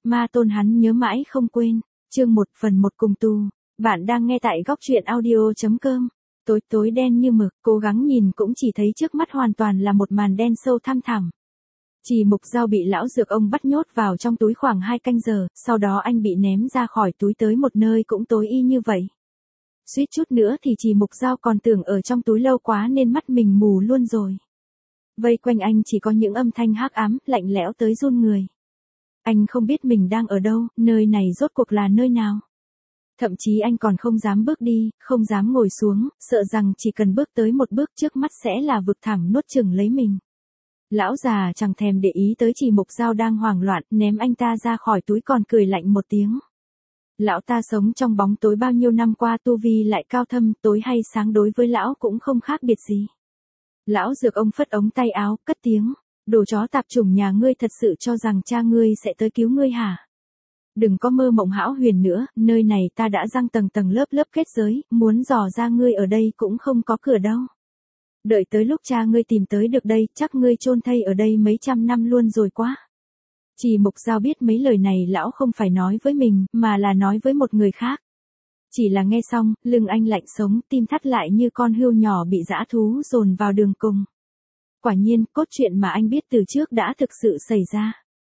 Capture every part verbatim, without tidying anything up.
ma tôn hắn nhớ mãi không quên. Chương một phần một cùng tu. Bạn đang nghe tại góc truyện audio.com. Tối tối đen như mực, cố gắng nhìn cũng chỉ thấy trước mắt hoàn toàn là một màn đen sâu thăm thẳm. Chỉ Mục Dao bị lão dược ông bắt nhốt vào trong túi khoảng hai canh giờ, sau đó anh bị ném ra khỏi túi tới một nơi cũng tối y như vậy. Suýt chút nữa thì Chỉ Mục Dao còn tưởng ở trong túi lâu quá nên mắt mình mù luôn rồi. Vây quanh anh chỉ có những âm thanh hắc ám, lạnh lẽo tới run người. Anh không biết mình đang ở đâu, nơi này rốt cuộc là nơi nào. Thậm chí anh còn không dám bước đi, không dám ngồi xuống, sợ rằng chỉ cần bước tới một bước trước mắt sẽ là vực thẳm nuốt chửng lấy mình. Lão già chẳng thèm để ý tới Chỉ Mục Dao đang hoảng loạn, ném anh ta ra khỏi túi còn cười lạnh một tiếng. Lão ta sống trong bóng tối bao nhiêu năm qua, tu vi lại cao thâm, tối hay sáng đối với lão cũng không khác biệt gì. Lão dược ông phất ống tay áo, cất tiếng, đồ chó tạp chủng nhà ngươi thật sự cho rằng cha ngươi sẽ tới cứu ngươi hả? Đừng có mơ mộng hão huyền nữa, nơi này ta đã răng tầng tầng lớp lớp kết giới, muốn dò ra ngươi ở đây cũng không có cửa đâu. Đợi tới lúc cha ngươi tìm tới được đây, chắc ngươi chôn thây ở đây mấy trăm năm luôn rồi quá. Chỉ Mục Dao biết mấy lời này lão không phải nói với mình, mà là nói với một người khác. Chỉ là nghe xong, lưng anh lạnh sống, tim thắt lại như con hươu nhỏ bị dã thú dồn vào đường cùng. Quả nhiên, cốt truyện mà anh biết từ trước đã thực sự xảy ra.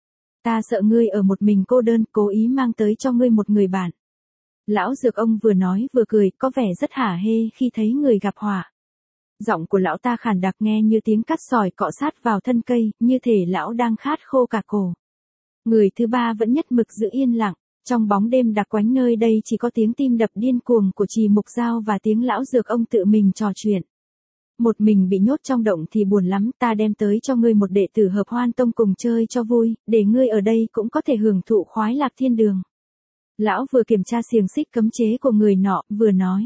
Ta sợ ngươi ở một mình cô đơn, cố ý mang tới cho ngươi một người bạn. Lão dược ông vừa nói vừa cười, có vẻ rất hả hê khi thấy người gặp họa. Giọng của lão ta khàn đặc nghe như tiếng cắt sỏi cọ sát vào thân cây, như thể lão đang khát khô cả cổ. Người thứ ba vẫn nhất mực giữ yên lặng, trong bóng đêm đặc quánh nơi đây chỉ có tiếng tim đập điên cuồng của Chỉ Mục Dao và tiếng lão dược ông tự mình trò chuyện. Một mình bị nhốt trong động thì buồn lắm, ta đem tới cho ngươi một đệ tử Hợp Hoan Tông cùng chơi cho vui, để ngươi ở đây cũng có thể hưởng thụ khoái lạc thiên đường. Lão vừa kiểm tra xiềng xích cấm chế của người nọ, vừa nói.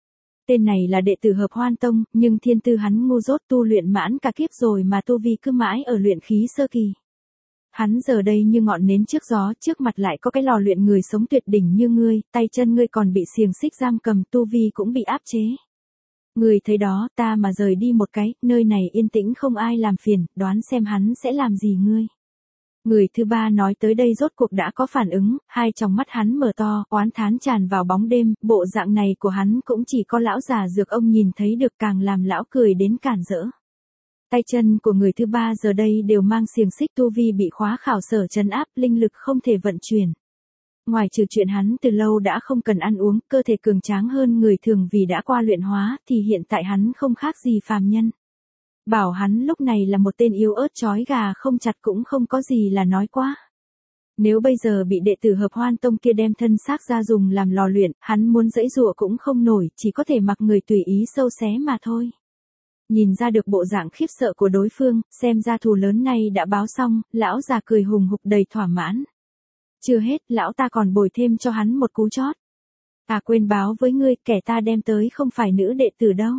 Tên này là đệ tử Hợp Hoan Tông, nhưng thiên tư hắn ngu dốt, tu luyện mãn cả kiếp rồi mà tu vi cứ mãi ở luyện khí sơ kỳ. Hắn giờ đây như ngọn nến trước gió, trước mặt lại có cái lò luyện người sống tuyệt đỉnh như ngươi, tay chân ngươi còn bị xiềng xích giam cầm, tu vi cũng bị áp chế. Ngươi thấy đó, ta mà rời đi một cái, nơi này yên tĩnh không ai làm phiền, đoán xem hắn sẽ làm gì ngươi. Người thứ ba nói tới đây rốt cuộc đã có phản ứng, hai tròng mắt hắn mở to, oán thán tràn vào bóng đêm, bộ dạng này của hắn cũng chỉ có lão già dược ông nhìn thấy được, càng làm lão cười đến cản rỡ. Tay chân của người thứ ba giờ đây đều mang xiềng xích, tu vi bị khóa khảo sở trấn áp, linh lực không thể vận chuyển. Ngoài trừ chuyện hắn từ lâu đã không cần ăn uống, cơ thể cường tráng hơn người thường vì đã qua luyện hóa, thì hiện tại hắn không khác gì phàm nhân. Bảo hắn lúc này là một tên yếu ớt chói gà không chặt cũng không có gì là nói quá. Nếu bây giờ bị đệ tử Hợp Hoan Tông kia đem thân xác ra dùng làm lò luyện, hắn muốn giãy giụa cũng không nổi, chỉ có thể mặc người tùy ý sâu xé mà thôi. Nhìn ra được bộ dạng khiếp sợ của đối phương, xem ra thù lớn này đã báo xong, lão già cười hùng hục đầy thỏa mãn. Chưa hết, lão ta còn bồi thêm cho hắn một cú chót. À quên báo với ngươi, kẻ ta đem tới không phải nữ đệ tử đâu.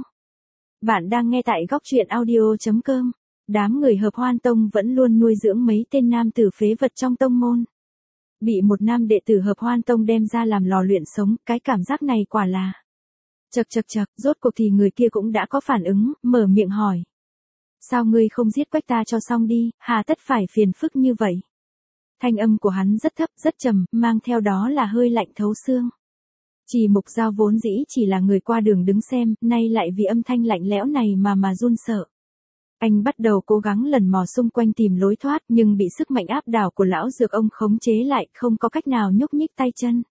Bạn đang nghe tại góc truyện audio.com. Đám người Hợp Hoan Tông vẫn luôn nuôi dưỡng mấy tên nam tử phế vật trong tông môn. Bị một nam đệ tử Hợp Hoan Tông đem ra làm lò luyện sống, cái cảm giác này quả là... Chậc chậc chậc, rốt cuộc thì người kia cũng đã có phản ứng, mở miệng hỏi. Sao ngươi không giết quách ta cho xong đi, hà tất phải phiền phức như vậy? Thanh âm của hắn rất thấp, rất trầm, mang theo đó là hơi lạnh thấu xương. Chỉ Mục Dao vốn dĩ chỉ là người qua đường đứng xem, nay lại vì âm thanh lạnh lẽo này mà mà run sợ. Anh bắt đầu cố gắng lần mò xung quanh tìm lối thoát, nhưng bị sức mạnh áp đảo của lão dược ông khống chế lại, không có cách nào nhúc nhích tay chân.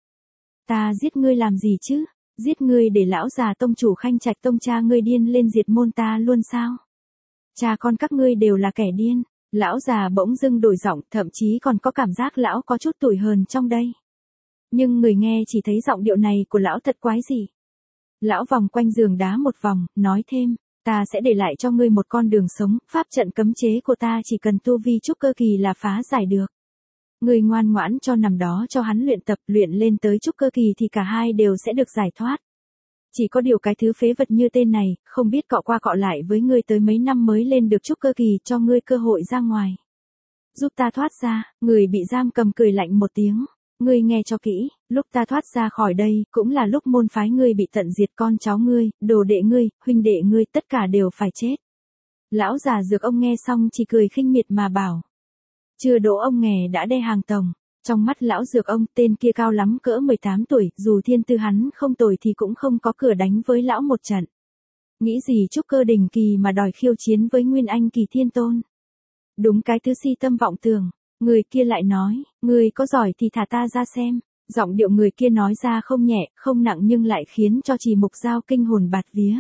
Ta giết ngươi làm gì chứ? Giết ngươi để lão già tông chủ Khanh Trạch Tông cha ngươi điên lên diệt môn ta luôn sao? Cha con các ngươi đều là kẻ điên. Lão già bỗng dưng đổi giọng, thậm chí còn có cảm giác lão có chút tủi hờn trong đây. Nhưng người nghe chỉ thấy giọng điệu này của lão thật quái dị. Lão vòng quanh giường đá một vòng, nói thêm, ta sẽ để lại cho ngươi một con đường sống, pháp trận cấm chế của ta chỉ cần tu vi trúc cơ kỳ là phá giải được. Ngươi ngoan ngoãn cho nằm đó cho hắn luyện tập, luyện lên tới trúc cơ kỳ thì cả hai đều sẽ được giải thoát. Chỉ có điều cái thứ phế vật như tên này, không biết cọ qua cọ lại với ngươi tới mấy năm mới lên được trúc cơ kỳ, cho ngươi cơ hội ra ngoài. Giúp ta thoát ra, người bị giam cầm cười lạnh một tiếng. Ngươi nghe cho kỹ, lúc ta thoát ra khỏi đây, cũng là lúc môn phái ngươi bị tận diệt, con cháu ngươi, đồ đệ ngươi, huynh đệ ngươi tất cả đều phải chết. Lão già dược ông nghe xong chỉ cười khinh miệt mà bảo. Chưa đỗ ông nghè đã đe hàng tổng. Trong mắt lão dược ông, tên kia cao lắm cỡ mười tám tuổi, dù thiên tư hắn không tồi thì cũng không có cửa đánh với lão một trận. Nghĩ gì trúc cơ đỉnh kỳ mà đòi khiêu chiến với Nguyên Anh kỳ thiên tôn. Đúng cái thứ si tâm vọng tưởng, người kia lại nói, người có giỏi thì thả ta ra xem. Giọng điệu người kia nói ra không nhẹ, không nặng nhưng lại khiến cho Trì Mục Giao kinh hồn bạt vía.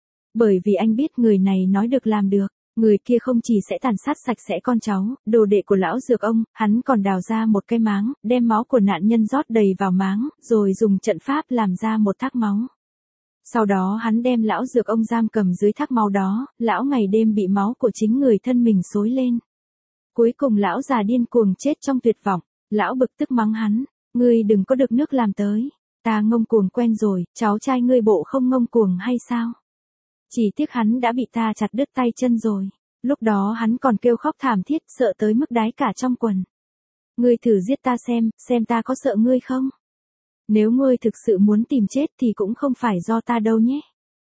Bởi vì anh biết người này nói được làm được, người kia không chỉ sẽ tàn sát sạch sẽ con cháu, đồ đệ của lão dược ông, hắn còn đào ra một cái máng, đem máu của nạn nhân rót đầy vào máng, rồi dùng trận pháp làm ra một thác máu. Sau đó hắn đem lão dược ông giam cầm dưới thác máu đó, lão ngày đêm bị máu của chính người thân mình xối lên. Cuối cùng lão già điên cuồng chết trong tuyệt vọng, lão bực tức mắng hắn. Ngươi đừng có được nước làm tới, ta ngông cuồng quen rồi, cháu trai ngươi bộ không ngông cuồng hay sao? Chỉ tiếc hắn đã bị ta chặt đứt tay chân rồi, lúc đó hắn còn kêu khóc thảm thiết sợ tới mức đái cả trong quần. Ngươi thử giết ta xem, xem ta có sợ ngươi không? Nếu ngươi thực sự muốn tìm chết thì cũng không phải do ta đâu nhé.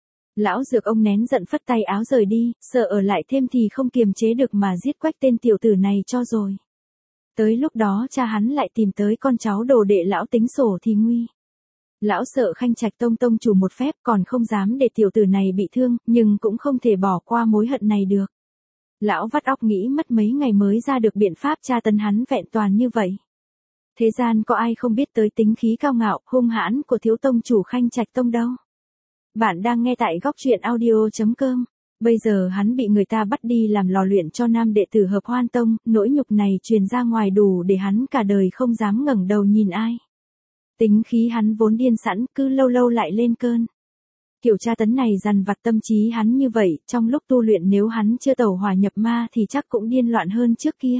Lão dược ông nén giận phất tay áo rời đi, sợ ở lại thêm thì không kiềm chế được mà giết quách tên tiểu tử này cho rồi. Tới lúc đó cha hắn lại tìm tới con cháu đồ đệ lão tính sổ thì nguy. Lão sợ Khanh Trạch Tông tông chủ một phép còn không dám để tiểu tử này bị thương, nhưng cũng không thể bỏ qua mối hận này được. Lão vắt óc nghĩ mất mấy ngày mới ra được biện pháp tra tấn hắn vẹn toàn như vậy. Thế gian có ai không biết tới tính khí cao ngạo, hung hãn của thiếu tông chủ Khanh Trạch Tông đâu. Bạn đang nghe tại góc truyện audio chấm com. Bây giờ hắn bị người ta bắt đi làm lò luyện cho nam đệ tử Hợp Hoan Tông, nỗi nhục này truyền ra ngoài đủ để hắn cả đời không dám ngẩng đầu nhìn ai. Tính khí hắn vốn điên sẵn, cứ lâu lâu lại lên cơn. Kiểu tra tấn này dằn vặt tâm trí hắn như vậy, trong lúc tu luyện nếu hắn chưa tẩu hỏa nhập ma thì chắc cũng điên loạn hơn trước kia.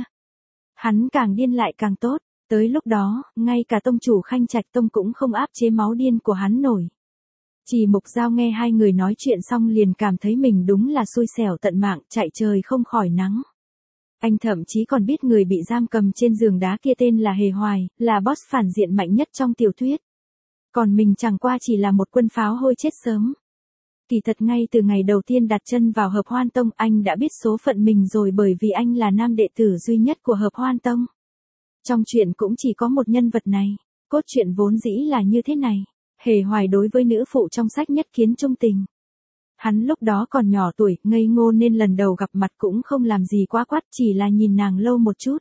Hắn càng điên lại càng tốt, tới lúc đó, ngay cả tông chủ Khanh Trạch Tông cũng không áp chế máu điên của hắn nổi. Trì Mục Giao nghe hai người nói chuyện xong liền cảm thấy mình đúng là xui xẻo tận mạng, chạy trời không khỏi nắng. Anh thậm chí còn biết người bị giam cầm trên giường đá kia tên là Hề Hoài, là boss phản diện mạnh nhất trong tiểu thuyết. Còn mình chẳng qua chỉ là một quân pháo hôi chết sớm. Kỳ thật ngay từ ngày đầu tiên đặt chân vào Hợp Hoan Tông anh đã biết số phận mình rồi bởi vì anh là nam đệ tử duy nhất của Hợp Hoan Tông. Trong chuyện cũng chỉ có một nhân vật này, cốt truyện vốn dĩ là như thế này. Hề Hoài đối với nữ phụ trong sách nhất kiến trung tình. Hắn lúc đó còn nhỏ tuổi, ngây ngô nên lần đầu gặp mặt cũng không làm gì quá quát, chỉ là nhìn nàng lâu một chút.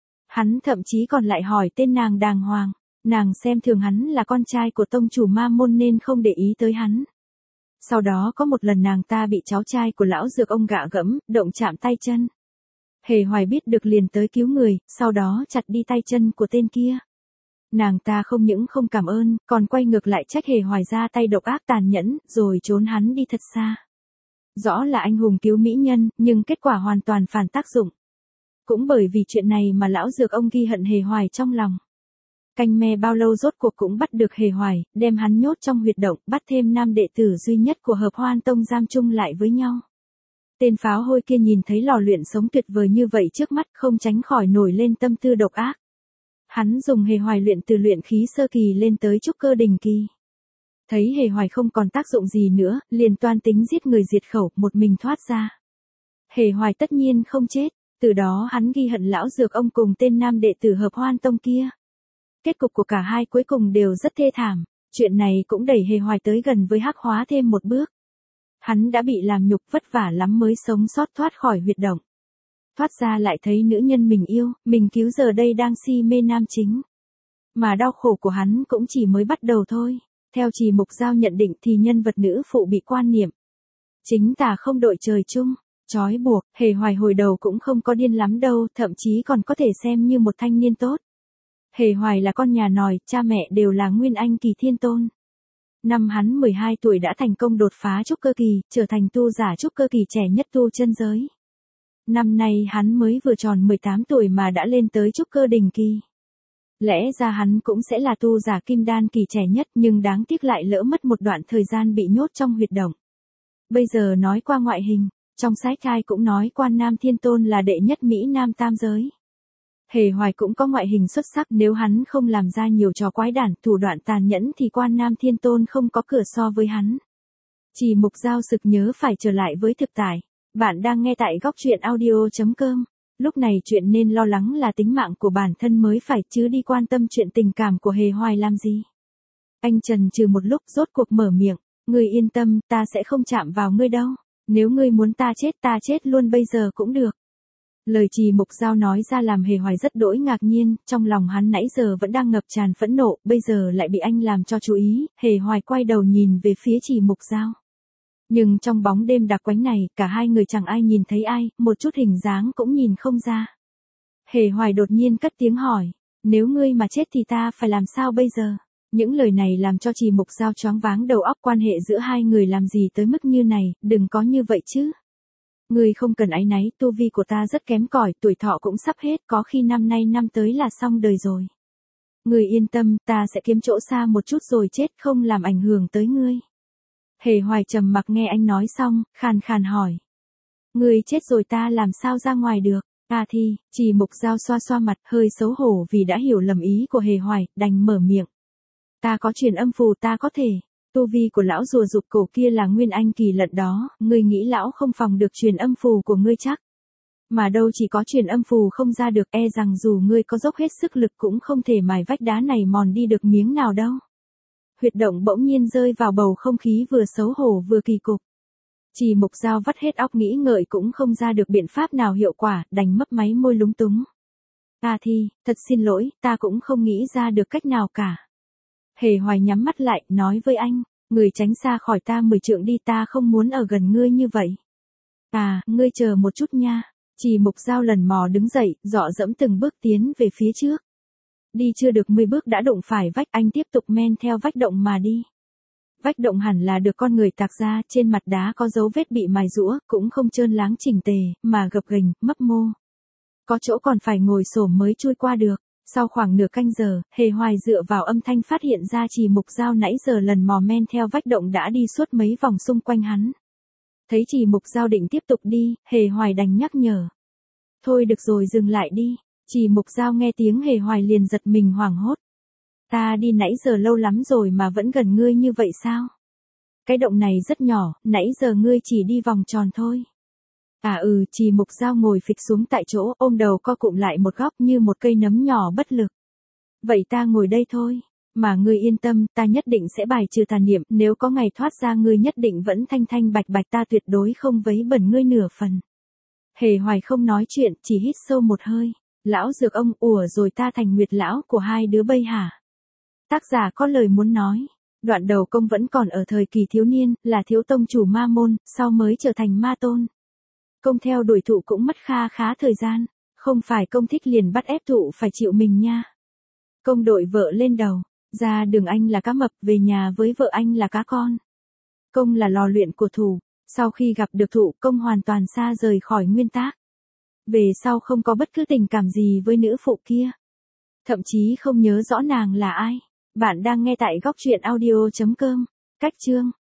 Hắn thậm chí còn lại hỏi tên nàng đàng hoàng, nàng xem thường hắn là con trai của tông chủ ma môn nên không để ý tới hắn. Sau đó có một lần nàng ta bị cháu trai của lão dược ông gạ gẫm, động chạm tay chân. Hề Hoài biết được liền tới cứu người, sau đó chặt đi tay chân của tên kia. Nàng ta không những không cảm ơn, còn quay ngược lại trách Hề Hoài ra tay độc ác tàn nhẫn, rồi trốn hắn đi thật xa. Rõ là anh hùng cứu mỹ nhân, nhưng kết quả hoàn toàn phản tác dụng. Cũng bởi vì chuyện này mà lão dược ông ghi hận Hề Hoài trong lòng. Canh me bao lâu rốt cuộc cũng bắt được Hề Hoài, đem hắn nhốt trong huyệt động, bắt thêm nam đệ tử duy nhất của Hợp Hoan Tông giam chung lại với nhau. Tên pháo hôi kia nhìn thấy lò luyện sống tuyệt vời như vậy trước mắt không tránh khỏi nổi lên tâm tư độc ác. Hắn dùng Hề Hoài luyện từ luyện khí sơ kỳ lên tới trúc cơ đỉnh kỳ. Thấy Hề Hoài không còn tác dụng gì nữa, liền toan tính giết người diệt khẩu, một mình thoát ra. Hề Hoài tất nhiên không chết, từ đó hắn ghi hận lão dược ông cùng tên nam đệ tử Hợp Hoan Tông kia. Kết cục của cả hai cuối cùng đều rất thê thảm, chuyện này cũng đẩy Hề Hoài tới gần với hắc hóa thêm một bước. Hắn đã bị làm nhục vất vả lắm mới sống sót thoát khỏi huyệt động. Thoát ra lại thấy nữ nhân mình yêu, mình cứu giờ đây đang si mê nam chính. Mà đau khổ của hắn cũng chỉ mới bắt đầu thôi. Theo Trì Mục Giao nhận định thì nhân vật nữ phụ bị quan niệm chính tà không đội trời chung, trói buộc. Hề Hoài hồi đầu cũng không có điên lắm đâu, thậm chí còn có thể xem như một thanh niên tốt. Hề Hoài là con nhà nòi, cha mẹ đều là Nguyên Anh kỳ thiên tôn. Năm hắn mười hai tuổi đã thành công đột phá trúc cơ kỳ, trở thành tu giả trúc cơ kỳ trẻ nhất tu chân giới. Năm nay hắn mới vừa tròn mười tám tuổi mà đã lên tới trúc cơ đỉnh kỳ. Lẽ ra hắn cũng sẽ là tu giả kim đan kỳ trẻ nhất nhưng đáng tiếc lại lỡ mất một đoạn thời gian bị nhốt trong huyệt động. Bây giờ nói qua ngoại hình, trong sách ai cũng nói Quan Nam Thiên Tôn là đệ nhất Mỹ Nam tam giới. Hề Hoài cũng có ngoại hình xuất sắc, nếu hắn không làm ra nhiều trò quái đản, thủ đoạn tàn nhẫn thì Quan Nam Thiên Tôn không có cửa so với hắn. Trì Mục Giao sực nhớ phải trở lại với thực tại. Bạn đang nghe tại góc truyện audio chấm com. Lúc này chuyện nên lo lắng là tính mạng của bản thân mới phải, chứ đi quan tâm chuyện tình cảm của Hề Hoài làm gì. Anh chần chừ một lúc rốt cuộc mở miệng, ngươi yên tâm, ta sẽ không chạm vào ngươi đâu. Nếu ngươi muốn ta chết ta chết luôn bây giờ cũng được. Lời Trì Mục Dao nói ra làm Hề Hoài rất đỗi ngạc nhiên, trong lòng hắn nãy giờ vẫn đang ngập tràn phẫn nộ, bây giờ lại bị anh làm cho chú ý. Hề Hoài quay đầu nhìn về phía Trì Mục Dao. Nhưng trong bóng đêm đặc quánh này, cả hai người chẳng ai nhìn thấy ai, một chút hình dáng cũng nhìn không ra. Hề Hoài đột nhiên cất tiếng hỏi, nếu ngươi mà chết thì ta phải làm sao bây giờ? Những lời này làm cho Trì Mục Dao choáng váng đầu óc, quan hệ giữa hai người làm gì tới mức như này, đừng có như vậy chứ. Ngươi không cần áy náy, tu vi của ta rất kém cỏi, tuổi thọ cũng sắp hết, có khi năm nay năm tới là xong đời rồi. Ngươi yên tâm, ta sẽ kiếm chỗ xa một chút rồi chết, không làm ảnh hưởng tới ngươi. Hề Hoài trầm mặc nghe anh nói xong, khàn khàn hỏi. Ngươi chết rồi ta làm sao ra ngoài được? À thì, Trì Mục Dao xoa xoa mặt, hơi xấu hổ vì đã hiểu lầm ý của Hề Hoài, đành mở miệng. Ta có truyền âm phù, ta có thể. Tu vi của lão rùa rụt cổ kia là nguyên anh kỳ lận đó, ngươi nghĩ lão không phòng được truyền âm phù của ngươi chắc. Mà đâu chỉ có truyền âm phù không ra được, e rằng dù ngươi có dốc hết sức lực cũng không thể mài vách đá này mòn đi được miếng nào đâu. Huyệt động bỗng nhiên rơi vào bầu không khí vừa xấu hổ vừa kỳ cục. Trì Mục Dao vắt hết óc nghĩ ngợi cũng không ra được biện pháp nào hiệu quả, đành mấp máy môi lúng túng. À thì, thật xin lỗi, ta cũng không nghĩ ra được cách nào cả. Hề Hoài nhắm mắt lại, nói với anh, người tránh xa khỏi ta mười trượng đi, ta không muốn ở gần ngươi như vậy. À, ngươi chờ một chút nha. Trì Mục Dao lần mò đứng dậy, dọ dẫm từng bước tiến về phía trước. Đi chưa được mười bước đã đụng phải vách, anh tiếp tục men theo vách động mà đi. Vách động hẳn là được con người tạc ra, trên mặt đá có dấu vết bị mài rũa, cũng không trơn láng chỉnh tề, mà gập ghềnh, mấp mô. Có chỗ còn phải ngồi xổm mới chui qua được. Sau khoảng nửa canh giờ, Hề Hoài dựa vào âm thanh phát hiện ra Trì Mục Dao nãy giờ lần mò men theo vách động đã đi suốt mấy vòng xung quanh hắn. Thấy Trì Mục Dao định tiếp tục đi, Hề Hoài đành nhắc nhở. Thôi được rồi, dừng lại đi. Trì Mục Dao nghe tiếng Hề Hoài liền giật mình hoảng hốt. Ta đi nãy giờ lâu lắm rồi mà vẫn gần ngươi như vậy sao? Cái động này rất nhỏ, nãy giờ ngươi chỉ đi vòng tròn thôi. À ừ, Trì Mục Dao ngồi phịch xuống tại chỗ, ôm đầu co cụm lại một góc như một cây nấm nhỏ bất lực. Vậy ta ngồi đây thôi. Mà ngươi yên tâm, ta nhất định sẽ bài trừ tà niệm, nếu có ngày thoát ra ngươi nhất định vẫn thanh thanh bạch bạch, ta tuyệt đối không vấy bẩn ngươi nửa phần. Hề Hoài không nói chuyện, chỉ hít sâu một hơi. Lão dược ông, ủa rồi ta thành nguyệt lão của hai đứa bây hả? Tác giả có lời muốn nói. Đoạn đầu công vẫn còn ở thời kỳ thiếu niên, là thiếu tông chủ ma môn, sau mới trở thành ma tôn. Công theo đuổi thụ cũng mất kha khá thời gian, không phải công thích liền bắt ép thụ phải chịu mình nha. Công đội vợ lên đầu, ra đường anh là cá mập, về nhà với vợ anh là cá con. Công là lò luyện của thù, sau khi gặp được thụ công hoàn toàn xa rời khỏi nguyên tác. Về sau không có bất cứ tình cảm gì với nữ phụ kia. Thậm chí không nhớ rõ nàng là ai. Bạn đang nghe tại góc truyện audio chấm com. Cách chương